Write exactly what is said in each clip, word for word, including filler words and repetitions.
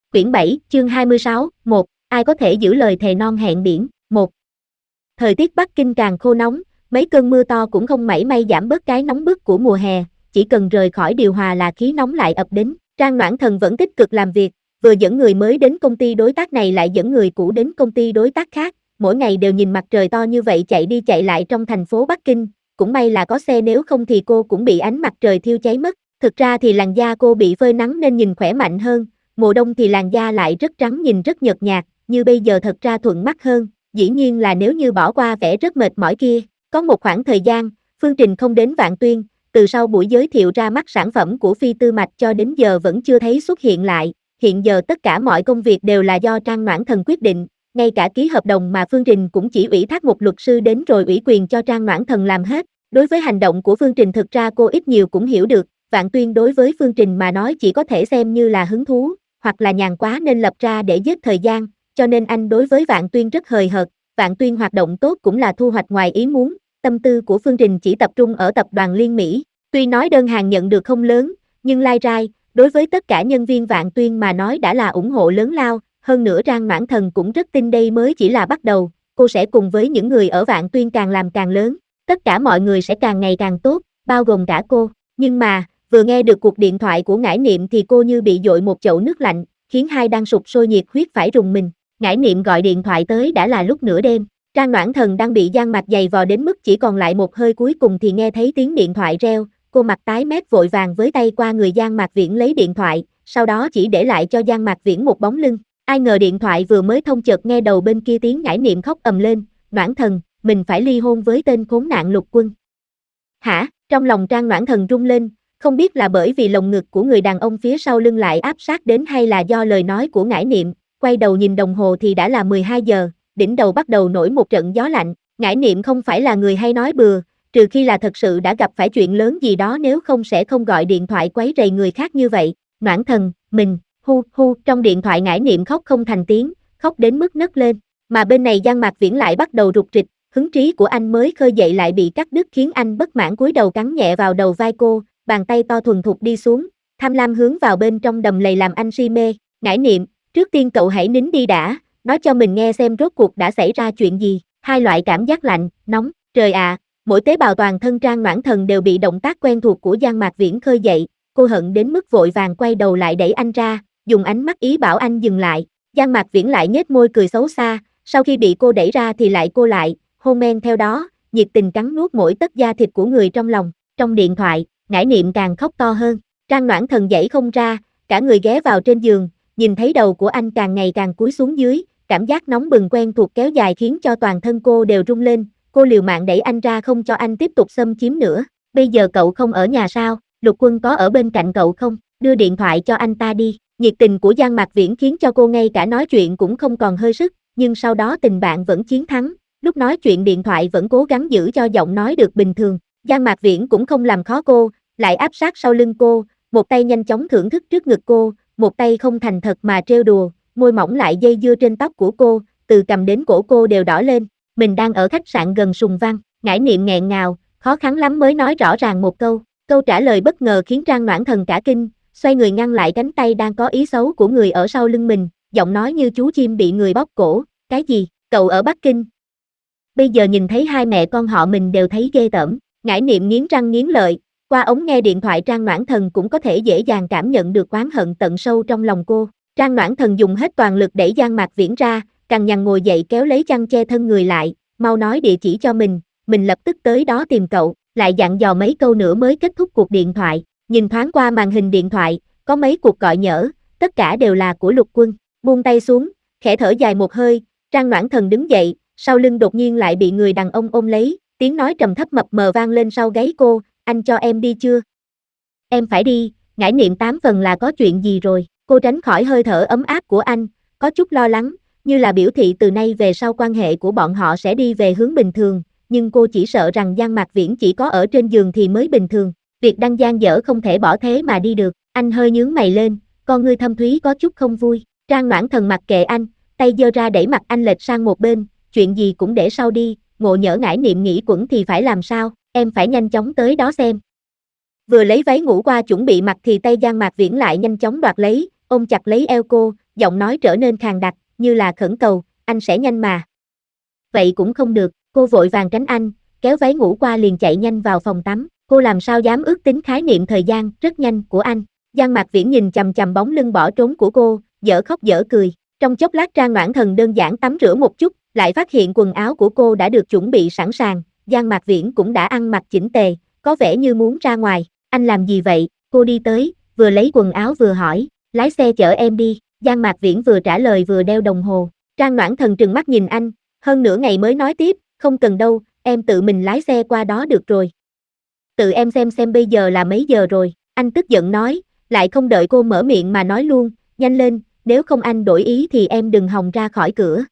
Quyển bảy, chương hai mươi sáu, một. Ai có thể giữ lời thề non hẹn biển, một. Thời tiết Bắc Kinh càng khô nóng, mấy cơn mưa to cũng không mảy may giảm bớt cái nóng bức của mùa hè, chỉ cần rời khỏi điều hòa là khí nóng lại ập đến. Trang Noãn Thần vẫn tích cực làm việc, vừa dẫn người mới đến công ty đối tác này lại dẫn người cũ đến công ty đối tác khác, mỗi ngày đều nhìn mặt trời to như vậy chạy đi chạy lại trong thành phố Bắc Kinh, cũng may là có xe nếu không thì cô cũng bị ánh mặt trời thiêu cháy mất. Thực ra thì làn da cô bị phơi nắng nên nhìn khỏe mạnh hơn, mùa đông thì làn da lại rất trắng nhìn rất nhợt nhạt, như bây giờ thật ra thuận mắt hơn, dĩ nhiên là nếu như bỏ qua vẻ rất mệt mỏi kia. Có một khoảng thời gian, Phương Trình không đến Vạn Tuyên, từ sau buổi giới thiệu ra mắt sản phẩm của Phi Tư Mạch cho đến giờ vẫn chưa thấy xuất hiện lại, hiện giờ tất cả mọi công việc đều là do Trang Noãn Thần quyết định, ngay cả ký hợp đồng mà Phương Trình cũng chỉ ủy thác một luật sư đến rồi ủy quyền cho Trang Noãn Thần làm hết. Đối với hành động của Phương Trình thực ra cô ít nhiều cũng hiểu được, Vạn Tuyên đối với Phương Trình mà nói chỉ có thể xem như là hứng thú, hoặc là nhàn quá nên lập ra để giết thời gian, cho nên anh đối với Vạn Tuyên rất hời hợt. Vạn Tuyên hoạt động tốt cũng là thu hoạch ngoài ý muốn, tâm tư của Phương Trình chỉ tập trung ở tập đoàn Liên Mỹ, tuy nói đơn hàng nhận được không lớn, nhưng lai rai, đối với tất cả nhân viên Vạn Tuyên mà nói đã là ủng hộ lớn lao, hơn nữa Trang Noãn Thần cũng rất tin đây mới chỉ là bắt đầu, cô sẽ cùng với những người ở Vạn Tuyên càng làm càng lớn, tất cả mọi người sẽ càng ngày càng tốt, bao gồm cả cô, nhưng mà, vừa nghe được cuộc điện thoại của Ngải Niệm thì cô như bị dội một chậu nước lạnh, khiến hai đang sục sôi nhiệt huyết phải rùng mình. Ngải Niệm gọi điện thoại tới đã là lúc nửa đêm, Trang Noãn Thần đang bị Giang Mạch giày vò đến mức chỉ còn lại một hơi cuối cùng thì nghe thấy tiếng điện thoại reo, cô mặt tái mét vội vàng với tay qua người Giang Mạc Viễn lấy điện thoại, sau đó chỉ để lại cho Giang Mạc Viễn một bóng lưng. Ai ngờ điện thoại vừa mới thông chợt nghe đầu bên kia tiếng Ngải Niệm khóc ầm lên, Noãn Thần, mình phải ly hôn với tên khốn nạn Lục Quân. Hả? Trong lòng Trang Noãn Thần rung lên, không biết là bởi vì lồng ngực của người đàn ông phía sau lưng lại áp sát đến hay là do lời nói của Ngải Niệm, quay đầu nhìn đồng hồ thì đã là mười hai giờ, đỉnh đầu bắt đầu nổi một trận gió lạnh, Ngải Niệm không phải là người hay nói bừa, trừ khi là thật sự đã gặp phải chuyện lớn gì đó nếu không sẽ không gọi điện thoại quấy rầy người khác như vậy. Noãn Thần, mình, hu hu, trong điện thoại Ngải Niệm khóc không thành tiếng, khóc đến mức nấc lên, mà bên này Giang Mạc Viễn lại bắt đầu rục rịch, hứng trí của anh mới khơi dậy lại bị cắt đứt khiến anh bất mãn cúi đầu cắn nhẹ vào đầu vai cô, bàn tay to thuần thục đi xuống, tham lam hướng vào bên trong đầm lầy làm anh si mê. Ngải Niệm, trước tiên cậu hãy nín đi đã, nói cho mình nghe xem rốt cuộc đã xảy ra chuyện gì. Hai loại cảm giác lạnh, nóng, trời ạ, à, mỗi tế bào toàn thân Trang Noãn Thần đều bị động tác quen thuộc của Giang Mạc Viễn khơi dậy, cô hận đến mức vội vàng quay đầu lại đẩy anh ra, dùng ánh mắt ý bảo anh dừng lại. Giang Mạc Viễn lại nhếch môi cười xấu xa, sau khi bị cô đẩy ra thì lại cô lại, hôn men theo đó, nhiệt tình cắn nuốt mỗi tấc da thịt của người trong lòng. Trong điện thoại, Ngải Niệm càng khóc to hơn, Trang Noãn Thần giãy không ra, cả người ghé vào trên giường, nhìn thấy đầu của anh càng ngày càng cúi xuống dưới, cảm giác nóng bừng quen thuộc kéo dài khiến cho toàn thân cô đều rung lên, cô liều mạng đẩy anh ra không cho anh tiếp tục xâm chiếm nữa. Bây giờ cậu không ở nhà sao, Lục Quân có ở bên cạnh cậu không, đưa điện thoại cho anh ta đi. Nhiệt tình của Giang Mạc Viễn khiến cho cô ngay cả nói chuyện cũng không còn hơi sức, nhưng sau đó tình bạn vẫn chiến thắng, lúc nói chuyện điện thoại vẫn cố gắng giữ cho giọng nói được bình thường. Giang Mạc Viễn cũng không làm khó cô, lại áp sát sau lưng cô, một tay nhanh chóng thưởng thức trước ngực cô, một tay không thành thật mà trêu đùa, môi mỏng lại dây dưa trên tóc của cô, từ cằm đến cổ cô đều đỏ lên. Mình đang ở khách sạn gần Sùng Văn. Ngải Niệm nghẹn ngào, khó khăn lắm mới nói rõ ràng một câu, câu trả lời bất ngờ khiến Trang Noãn Thần cả kinh, xoay người ngăn lại cánh tay đang có ý xấu của người ở sau lưng mình, giọng nói như chú chim bị người bóp cổ, cái gì, cậu ở Bắc Kinh? Bây giờ nhìn thấy hai mẹ con họ mình đều thấy ghê tởm. Ngải Niệm nghiến răng nghiến lợi, qua ống nghe điện thoại Trang Noãn Thần cũng có thể dễ dàng cảm nhận được oán hận tận sâu trong lòng cô. Trang Noãn Thần dùng hết toàn lực đẩy Giang Mạc Viễn ra, cằn nhằn ngồi dậy kéo lấy chăn che thân người lại, mau nói địa chỉ cho mình, mình lập tức tới đó tìm cậu, lại dặn dò mấy câu nữa mới kết thúc cuộc điện thoại. Nhìn thoáng qua màn hình điện thoại, có mấy cuộc gọi nhỡ, tất cả đều là của Lục Quân. Buông tay xuống, khẽ thở dài một hơi, Trang Noãn Thần đứng dậy, sau lưng đột nhiên lại bị người đàn ông ôm lấy, tiếng nói trầm thấp mập mờ vang lên sau gáy cô, anh cho em đi chưa? Em phải đi, Ngải Niệm tám phần là có chuyện gì rồi, cô tránh khỏi hơi thở ấm áp của anh, có chút lo lắng, như là biểu thị từ nay về sau quan hệ của bọn họ sẽ đi về hướng bình thường, nhưng cô chỉ sợ rằng Giang Mạc Viễn chỉ có ở trên giường thì mới bình thường, việc đang dang dở không thể bỏ thế mà đi được. Anh hơi nhướng mày lên, con ngươi thâm thúy có chút không vui. Trang Noãn Thần mặc kệ anh, tay giơ ra đẩy mặt anh lệch sang một bên, chuyện gì cũng để sau đi, ngộ nhỡ Ngải Niệm nghĩ quẩn thì phải làm sao, em phải nhanh chóng tới đó xem. Vừa lấy váy ngủ qua chuẩn bị mặc thì tay Giang Mạc Viễn lại nhanh chóng đoạt lấy, ôm chặt lấy eo cô, giọng nói trở nên khàn đặc, như là khẩn cầu, anh sẽ nhanh mà. Vậy cũng không được, cô vội vàng tránh anh, kéo váy ngủ qua liền chạy nhanh vào phòng tắm, cô làm sao dám ước tính khái niệm thời gian rất nhanh của anh. Giang Mạc Viễn nhìn chằm chằm bóng lưng bỏ trốn của cô, dở khóc dở cười. Trong chốc lát Trang Noãn Thần đơn giản tắm rửa một chút, lại phát hiện quần áo của cô đã được chuẩn bị sẵn sàng, Giang Mạc Viễn cũng đã ăn mặc chỉnh tề, có vẻ như muốn ra ngoài. Anh làm gì vậy? Cô đi tới, vừa lấy quần áo vừa hỏi, lái xe chở em đi. Giang Mạc Viễn vừa trả lời vừa đeo đồng hồ. Trang Noãn Thần trừng mắt nhìn anh, hơn nửa ngày mới nói tiếp, không cần đâu, em tự mình lái xe qua đó được rồi. Tự em xem xem bây giờ là mấy giờ rồi, anh tức giận nói, lại không đợi cô mở miệng mà nói luôn, nhanh lên, nếu không anh đổi ý thì em đừng hòng ra khỏi cửa.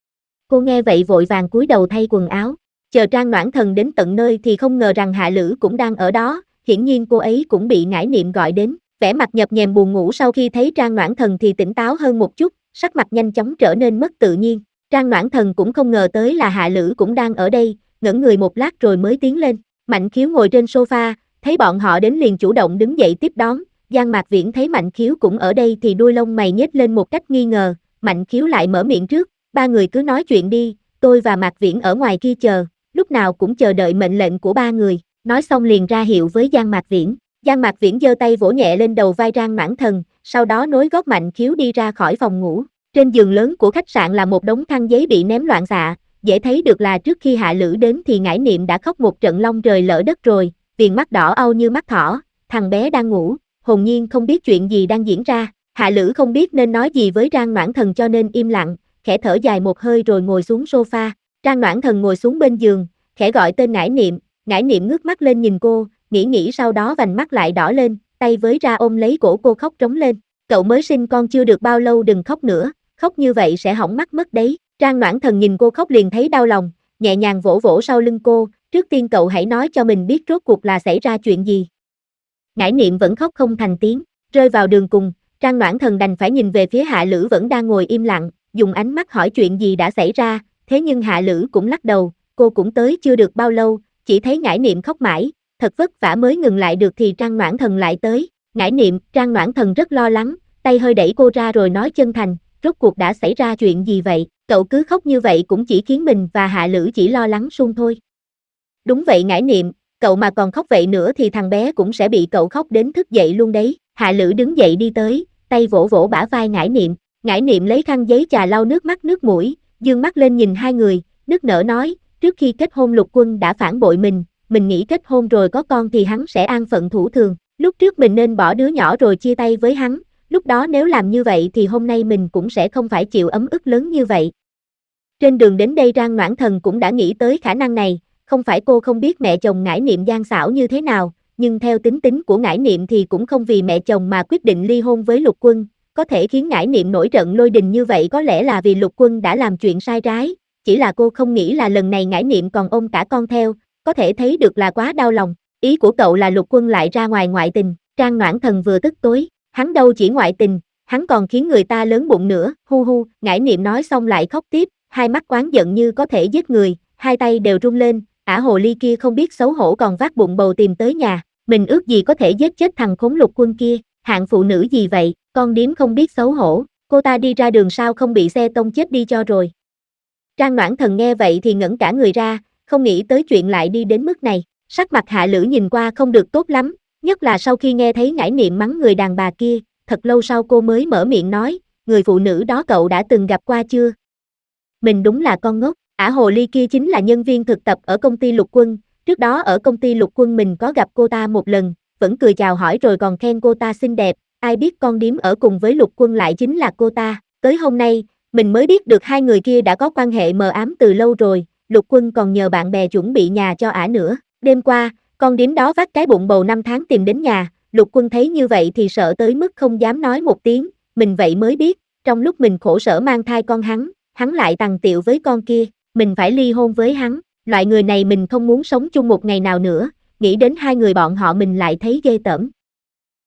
Cô nghe vậy vội vàng cúi đầu thay quần áo, chờ Trang Noãn Thần đến tận nơi thì không ngờ rằng Hạ Lữ cũng đang ở đó, hiển nhiên cô ấy cũng bị Ngải Niệm gọi đến, vẻ mặt nhập nhèm buồn ngủ sau khi thấy Trang Noãn Thần thì tỉnh táo hơn một chút, sắc mặt nhanh chóng trở nên mất tự nhiên. Trang Noãn Thần cũng không ngờ tới là Hạ Lữ cũng đang ở đây, ngẩn người một lát rồi mới tiến lên. Mạnh Khiếu ngồi trên sofa, thấy bọn họ đến liền chủ động đứng dậy tiếp đón. Giang Mạc Viễn thấy Mạnh Khiếu cũng ở đây thì đuôi lông mày nhếch lên một cách nghi ngờ. Mạnh Khiếu lại mở miệng trước, ba người cứ nói chuyện đi, tôi và Mạc Viễn ở ngoài kia chờ, lúc nào cũng chờ đợi mệnh lệnh của ba người. Nói xong liền ra hiệu với Giang Mạc Viễn. Giang Mạc Viễn giơ tay vỗ nhẹ lên đầu vai Trang Noãn Thần, sau đó nối gót Mạnh Khiếu đi ra khỏi phòng ngủ. Trên giường lớn của khách sạn là một đống khăn giấy bị ném loạn xạ, dễ thấy được là trước khi Hạ Lữ đến thì Ngải Niệm đã khóc một trận long trời lỡ đất rồi, viền mắt đỏ au như mắt thỏ, thằng bé đang ngủ, hồn nhiên không biết chuyện gì đang diễn ra. Hạ Lữ không biết nên nói gì với Trang Noãn Thần cho nên im lặng, khẽ thở dài một hơi rồi ngồi xuống sofa. Trang Noãn Thần ngồi xuống bên giường, khẽ gọi tên Ngải Niệm, Ngải Niệm ngước mắt lên nhìn cô, nghĩ nghĩ sau đó vành mắt lại đỏ lên, tay với ra ôm lấy cổ cô khóc trống lên. Cậu mới sinh con chưa được bao lâu đừng khóc nữa, khóc như vậy sẽ hỏng mắt mất đấy. Trang Noãn Thần nhìn cô khóc liền thấy đau lòng, nhẹ nhàng vỗ vỗ sau lưng cô, trước tiên cậu hãy nói cho mình biết rốt cuộc là xảy ra chuyện gì. Ngải Niệm vẫn khóc không thành tiếng, rơi vào đường cùng, Trang Noãn Thần đành phải nhìn về phía Hạ Lữ vẫn đang ngồi im lặng, dùng ánh mắt hỏi chuyện gì đã xảy ra, thế nhưng Hạ Lữ cũng lắc đầu, cô cũng tới chưa được bao lâu, chỉ thấy Ngải Niệm khóc mãi, thật vất vả mới ngừng lại được thì Trang Noãn Thần lại tới. Ngải Niệm, Trang Noãn Thần rất lo lắng, tay hơi đẩy cô ra rồi nói chân thành, rốt cuộc đã xảy ra chuyện gì vậy, cậu cứ khóc như vậy cũng chỉ khiến mình và Hạ Lữ chỉ lo lắng suông thôi. Đúng vậy Ngải Niệm, cậu mà còn khóc vậy nữa thì thằng bé cũng sẽ bị cậu khóc đến thức dậy luôn đấy. Hạ Lữ đứng dậy đi tới, tay vỗ vỗ bả vai Ngải Niệm, Ngải Niệm lấy khăn giấy chà lau nước mắt nước mũi, dương mắt lên nhìn hai người, nức nở nói, trước khi kết hôn Lục Quân đã phản bội mình, mình nghĩ kết hôn rồi có con thì hắn sẽ an phận thủ thường, lúc trước mình nên bỏ đứa nhỏ rồi chia tay với hắn, lúc đó nếu làm như vậy thì hôm nay mình cũng sẽ không phải chịu ấm ức lớn như vậy. Trên đường đến đây Trang Noãn Thần cũng đã nghĩ tới khả năng này, không phải cô không biết mẹ chồng Ngải Niệm gian xảo như thế nào, nhưng theo tính tính của Ngải Niệm thì cũng không vì mẹ chồng mà quyết định ly hôn với Lục Quân, có thể khiến Ngải Niệm nổi trận lôi đình như vậy có lẽ là vì Lục Quân đã làm chuyện sai trái, chỉ là cô không nghĩ là lần này Ngải Niệm còn ôm cả con theo, có thể thấy được là quá đau lòng. Ý của cậu là Lục Quân lại ra ngoài ngoại tình. Trang Noãn Thần vừa tức tối, hắn đâu chỉ ngoại tình, hắn còn khiến người ta lớn bụng nữa, hu hu. Ngải Niệm nói xong lại khóc tiếp, hai mắt oán giận như có thể giết người, hai tay đều run lên, ả hồ ly kia không biết xấu hổ còn vác bụng bầu tìm tới nhà, mình ước gì có thể giết chết thằng khốn Lục Quân kia, hạng phụ nữ gì vậy, con điếm không biết xấu hổ, cô ta đi ra đường sao không bị xe tông chết đi cho rồi. Trang Noãn Thần nghe vậy thì ngẩn cả người ra, không nghĩ tới chuyện lại đi đến mức này, sắc mặt Hạ Lữ nhìn qua không được tốt lắm, nhất là sau khi nghe thấy Ngải Niệm mắng người đàn bà kia, thật lâu sau cô mới mở miệng nói, người phụ nữ đó cậu đã từng gặp qua chưa? Mình đúng là con ngốc, ả hồ ly kia chính là nhân viên thực tập ở công ty Lục Quân, trước đó ở công ty Lục Quân mình có gặp cô ta một lần, vẫn cười chào hỏi rồi còn khen cô ta xinh đẹp, ai biết con điếm ở cùng với Lục Quân lại chính là cô ta, tới hôm nay, mình mới biết được hai người kia đã có quan hệ mờ ám từ lâu rồi, Lục Quân còn nhờ bạn bè chuẩn bị nhà cho ả nữa, đêm qua, con điếm đó vác cái bụng bầu năm tháng tìm đến nhà, Lục Quân thấy như vậy thì sợ tới mức không dám nói một tiếng, mình vậy mới biết, trong lúc mình khổ sở mang thai con hắn, hắn lại tằng tiệu với con kia, mình phải ly hôn với hắn, loại người này mình không muốn sống chung một ngày nào nữa, nghĩ đến hai người bọn họ mình lại thấy ghê tởm.